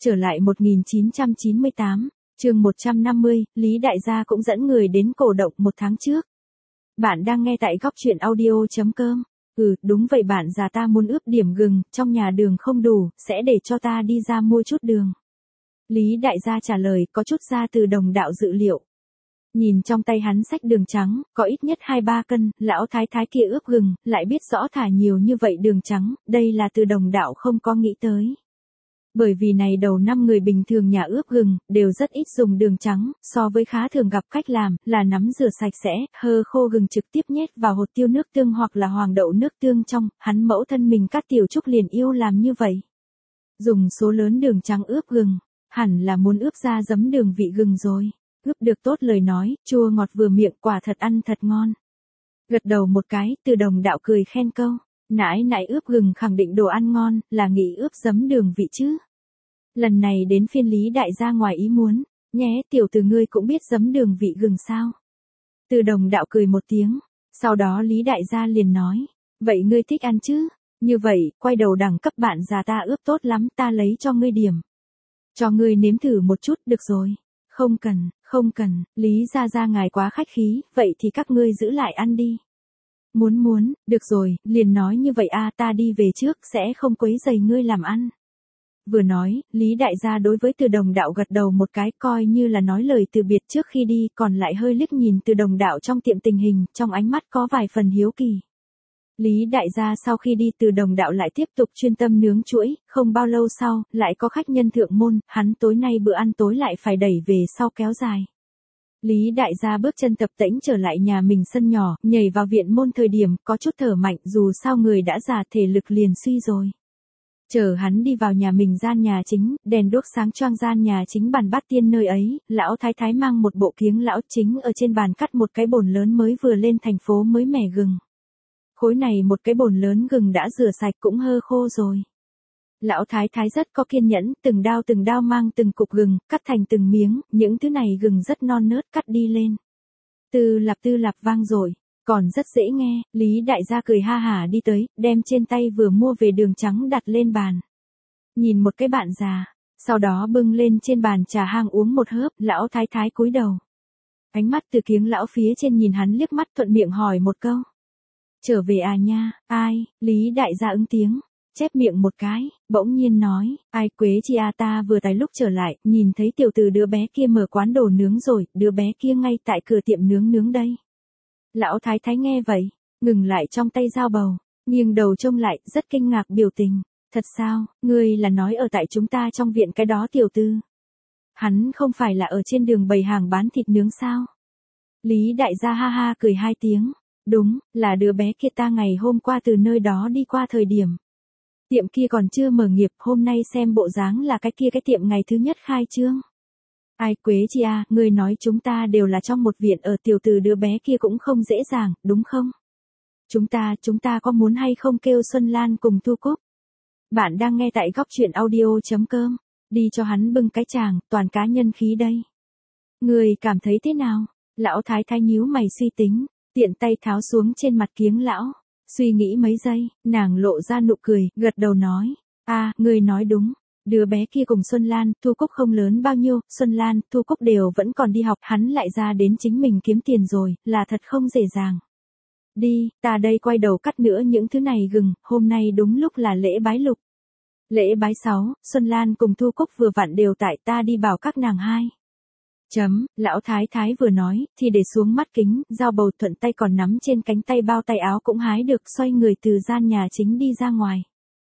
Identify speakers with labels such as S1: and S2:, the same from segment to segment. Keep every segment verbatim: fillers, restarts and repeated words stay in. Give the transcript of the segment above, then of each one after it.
S1: Trở lại một nghìn chín trăm chín mươi tám, chương một trăm năm mươi, Lý Đại Gia cũng dẫn người đến cổ động một tháng trước. Bạn đang nghe tại góc truyện audio.com. Ừ, đúng vậy, bạn già ta muốn ướp điểm gừng, trong nhà đường không đủ, sẽ để cho ta đi ra mua chút đường. Lý Đại Gia trả lời, có chút ra từ đồng đạo dự liệu. Nhìn trong tay hắn xách đường trắng, có ít nhất hai ba cân, lão thái thái kia ướp gừng, lại biết rõ thả nhiều như vậy đường trắng, đây là từ đồng đạo không có nghĩ tới. Bởi vì này đầu năm người bình thường nhà ướp gừng, đều rất ít dùng đường trắng, so với khá thường gặp cách làm, là nắm rửa sạch sẽ, hơ khô gừng trực tiếp nhét vào hột tiêu nước tương hoặc là hoàng đậu nước tương trong, hắn mẫu thân mình Cát Tiểu Trúc liền yêu làm như vậy. Dùng số lớn đường trắng ướp gừng, hẳn là muốn ướp ra giấm đường vị gừng rồi. Ướp được tốt lời nói, chua ngọt vừa miệng, quả thật ăn thật ngon. Gật đầu một cái, Từ Đồng đạo cười khen câu. Nãi nãi ướp gừng khẳng định đồ ăn ngon, là nghĩ ướp giấm đường vị chứ. Lần này đến phiên Lý Đại Gia ngoài ý muốn, nhé tiểu từ ngươi cũng biết giấm đường vị gừng sao. Từ Đồng đạo cười một tiếng, sau đó Lý Đại Gia liền nói, vậy ngươi thích ăn chứ, như vậy, quay đầu đẳng cấp bạn già ta ướp tốt lắm, ta lấy cho ngươi điểm. Cho ngươi nếm thử một chút, được rồi. Không cần, không cần, Lý Gia Gia ngài quá khách khí, vậy thì các ngươi giữ lại ăn đi. Muốn muốn, được rồi, liền nói như vậy a, ta đi về trước, sẽ không quấy rầy ngươi làm ăn. Vừa nói, Lý Đại Gia đối với Từ Đồng đạo gật đầu một cái, coi như là nói lời từ biệt trước khi đi, còn lại hơi liếc nhìn Từ Đồng đạo trong tiệm tình hình, trong ánh mắt có vài phần hiếu kỳ. Lý Đại Gia sau khi đi, Từ Đồng đạo lại tiếp tục chuyên tâm nướng chuỗi, không bao lâu sau, lại có khách nhân thượng môn, hắn tối nay bữa ăn tối lại phải đẩy về sau kéo dài. Lý Đại Gia bước chân tập tễnh trở lại nhà mình sân nhỏ, nhảy vào viện môn thời điểm, có chút thở mạnh, dù sao người đã già thể lực liền suy rồi. Chờ hắn đi vào nhà mình gian nhà chính, đèn đuốc sáng choang gian nhà chính bàn bát tiên nơi ấy, lão thái thái mang một bộ kiếng lão chính ở trên bàn cắt một cái bồn lớn mới vừa lên thành phố mới mẻ gừng. Khối này một cái bồn lớn gừng đã rửa sạch cũng hơ khô rồi. Lão thái thái rất có kiên nhẫn, từng đao từng đao mang từng cục gừng, cắt thành từng miếng, những thứ này gừng rất non nớt cắt đi lên. Tư lạp tư lạp vang rồi, còn rất dễ nghe, Lý Đại Gia cười ha hả đi tới, đem trên tay vừa mua về đường trắng đặt lên bàn. Nhìn một cái bạn già, sau đó bưng lên trên bàn trà hang uống một hớp, lão thái thái cúi đầu. Ánh mắt từ kiếng lão phía trên nhìn hắn liếc mắt thuận miệng hỏi một câu. Trở về à nha, ai, Lý Đại Gia ứng tiếng. Chép miệng một cái, bỗng nhiên nói, ai Quế chi a, ta vừa tới lúc trở lại, nhìn thấy tiểu từ đứa bé kia mở quán đồ nướng rồi, đứa bé kia ngay tại cửa tiệm nướng nướng đây. Lão thái thái nghe vậy, ngừng lại trong tay dao bầu, nghiêng đầu trông lại, rất kinh ngạc biểu tình. Thật sao, ngươi là nói ở tại chúng ta trong viện cái đó tiểu tư. Hắn không phải là ở trên đường bày hàng bán thịt nướng sao? Lý Đại Gia ha ha cười hai tiếng. Đúng, là đứa bé kia, ta ngày hôm qua từ nơi đó đi qua thời điểm. Tiệm kia còn chưa mở nghiệp, hôm nay xem bộ dáng là cái kia cái tiệm ngày thứ nhất khai trương. Ai Quế chi a, ngươi nói chúng ta đều là trong một viện, ở tiểu từ đứa bé kia cũng không dễ dàng, đúng không? Chúng ta, chúng ta có muốn hay không kêu Xuân Lan cùng Thu Cúc? Bạn đang nghe tại góc truyện audio.com, đi cho hắn bưng cái chàng, toàn cá nhân khí đây. Ngươi cảm thấy thế nào? Lão thái thái nhíu mày suy tính, tiện tay tháo xuống trên mặt kiếng lão. Suy nghĩ mấy giây, nàng lộ ra nụ cười, gật đầu nói, a, à, ngươi nói đúng, đứa bé kia cùng Xuân Lan, Thu Cúc không lớn bao nhiêu, Xuân Lan, Thu Cúc đều vẫn còn đi học, hắn lại ra đến chính mình kiếm tiền rồi, là thật không dễ dàng. Đi, ta đây quay đầu cắt nữa những thứ này gừng, hôm nay đúng lúc là lễ bái lục. Lễ bái sáu, Xuân Lan cùng Thu Cúc vừa vặn đều tại, ta đi bảo các nàng hai. Chấm, lão thái thái vừa nói, thì để xuống mắt kính, dao bầu thuận tay còn nắm trên cánh tay bao tay áo cũng hái được, xoay người từ gian nhà chính đi ra ngoài.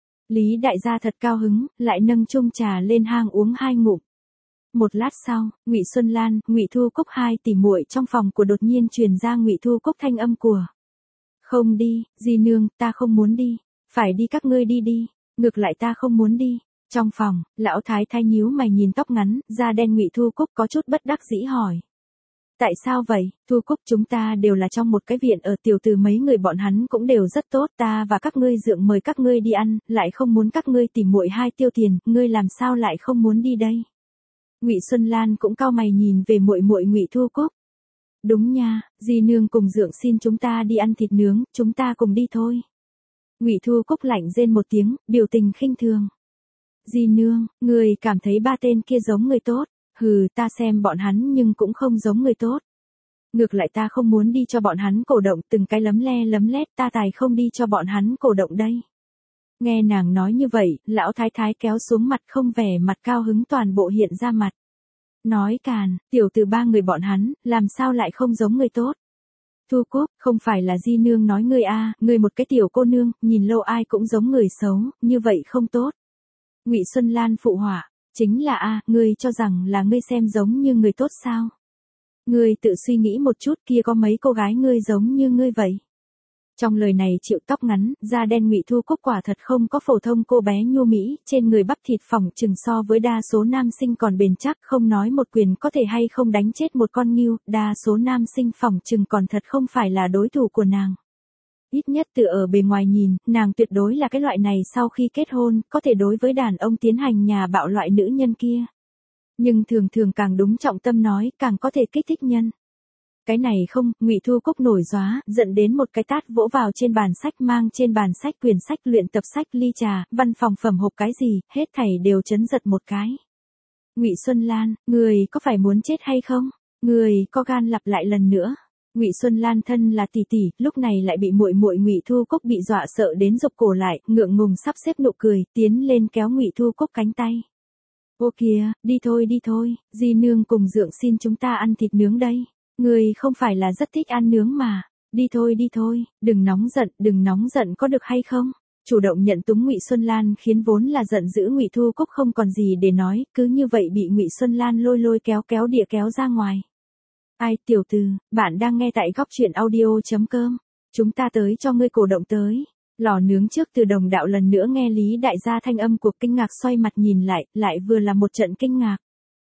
S1: Lý Đại Gia thật cao hứng, lại nâng chung trà lên hang uống hai ngụm. Một lát sau, Ngụy Xuân Lan, Ngụy Thu Cúc hai tỷ muội trong phòng của đột nhiên truyền ra Ngụy Thu Cúc thanh âm của. Không đi, dì nương, ta không muốn đi, phải đi các ngươi đi đi, ngược lại ta không muốn đi. Trong phòng, lão thái thái nhíu mày nhìn tóc ngắn, da đen Ngụy Thu Cúc có chút bất đắc dĩ hỏi. Tại sao vậy, Thu Cúc, chúng ta đều là trong một cái viện, ở tiểu từ mấy người bọn hắn cũng đều rất tốt, ta và các ngươi dượng mời các ngươi đi ăn, lại không muốn các ngươi tìm muội hai tiêu tiền, ngươi làm sao lại không muốn đi đây? Ngụy Xuân Lan cũng cau mày nhìn về muội muội Ngụy Thu Cúc. Đúng nha, dì nương cùng dượng xin chúng ta đi ăn thịt nướng, chúng ta cùng đi thôi. Ngụy Thu Cúc lạnh rên một tiếng, biểu tình khinh thường. Di nương, người cảm thấy ba tên kia giống người tốt. Hừ, ta xem bọn hắn nhưng cũng không giống người tốt. Ngược lại ta không muốn đi cho bọn hắn cổ động, từng cái lấm le lấm lét, ta tài không đi cho bọn hắn cổ động đây. Nghe nàng nói như vậy, lão thái thái kéo xuống mặt, không vẻ mặt cao hứng toàn bộ hiện ra mặt. Nói càn, tiểu từ ba người bọn hắn, làm sao lại không giống người tốt. Thu Cúc, không phải là Di nương nói ngươi a, à, ngươi một cái tiểu cô nương, nhìn lâu ai cũng giống người xấu, như vậy không tốt. Ngụy Xuân Lan phụ họa, chính là a, à, ngươi cho rằng là ngươi xem giống như người tốt sao? Ngươi tự suy nghĩ một chút, kia có mấy cô gái ngươi giống như ngươi vậy. Trong lời này chịu tóc ngắn, da đen Ngụy Thu Cúc quả thật không có phổ thông cô bé nhu mỹ, trên người bắp thịt phỏng chừng so với đa số nam sinh còn bền chắc, không nói một quyền có thể hay không đánh chết một con ngưu, đa số nam sinh phỏng chừng còn thật không phải là đối thủ của nàng. Ít nhất từ ở bề ngoài nhìn, nàng tuyệt đối là cái loại này sau khi kết hôn, có thể đối với đàn ông tiến hành nhà bạo loại nữ nhân kia. Nhưng thường thường càng đúng trọng tâm nói, càng có thể kích thích nhân. Cái này không, Ngụy Thu Cúc nổi gióa, giận đến một cái tát vỗ vào trên bàn sách, mang trên bàn sách quyển sách luyện tập, sách ly trà, văn phòng phẩm hộp cái gì, hết thảy đều chấn giật một cái. Ngụy Xuân Lan, người có phải muốn chết hay không? Người có gan lặp lại lần nữa. Ngụy Xuân Lan thân là tỷ tỷ, lúc này lại bị muội muội Ngụy Thu Cúc bị dọa sợ đến rụt cổ lại, ngượng ngùng sắp xếp nụ cười, tiến lên kéo Ngụy Thu Cúc cánh tay. Ô kìa, đi thôi đi thôi, Di nương cùng Dượng xin chúng ta ăn thịt nướng đây. Người không phải là rất thích ăn nướng mà. Đi thôi đi thôi, đừng nóng giận, đừng nóng giận có được hay không? Chủ động nhận túng Ngụy Xuân Lan khiến vốn là giận dữ Ngụy Thu Cúc không còn gì để nói, cứ như vậy bị Ngụy Xuân Lan lôi lôi kéo kéo địa kéo ra ngoài. Ai, tiểu từ, bạn đang nghe tại góc truyện audio chấm com. Chúng ta tới cho ngươi cổ động tới. Lò nướng trước từ đồng đạo lần nữa nghe Lý Đại gia thanh âm cuộc kinh ngạc xoay mặt nhìn lại, lại vừa là một trận kinh ngạc.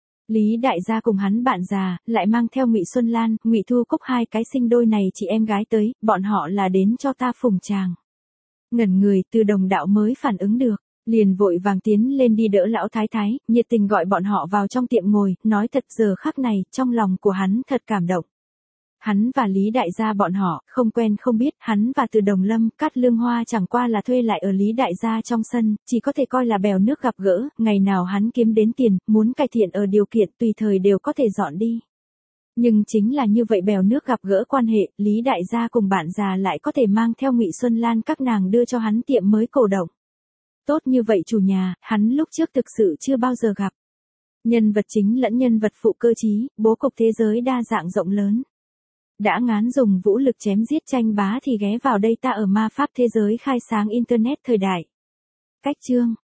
S1: Lý Đại gia cùng hắn bạn già, lại mang theo Ngụy Xuân Lan, Ngụy Thu Cúc hai cái sinh đôi này chị em gái tới, bọn họ là đến cho ta phùng tràng. Ngẩn người, từ đồng đạo mới phản ứng được, liền vội vàng tiến lên đi đỡ lão thái thái, nhiệt tình gọi bọn họ vào trong tiệm ngồi, nói thật giờ khắc này, trong lòng của hắn thật cảm động. Hắn và Lý Đại gia bọn họ, không quen không biết, hắn và Từ Đồng Lâm, Cát Lương Hoa chẳng qua là thuê lại ở Lý Đại gia trong sân, chỉ có thể coi là bèo nước gặp gỡ, ngày nào hắn kiếm đến tiền, muốn cải thiện ở điều kiện tùy thời đều có thể dọn đi. Nhưng chính là như vậy bèo nước gặp gỡ quan hệ, Lý Đại gia cùng bạn già lại có thể mang theo Ngụy Xuân Lan các nàng đưa cho hắn tiệm mới cổ động. Tốt như vậy chủ nhà, hắn lúc trước thực sự chưa bao giờ gặp. Nhân vật chính lẫn nhân vật phụ cơ trí, bố cục thế giới đa dạng rộng lớn. Đã ngán dùng vũ lực chém giết tranh bá thì ghé vào đây ta ở ma pháp thế giới khai sáng internet thời đại. Cách chương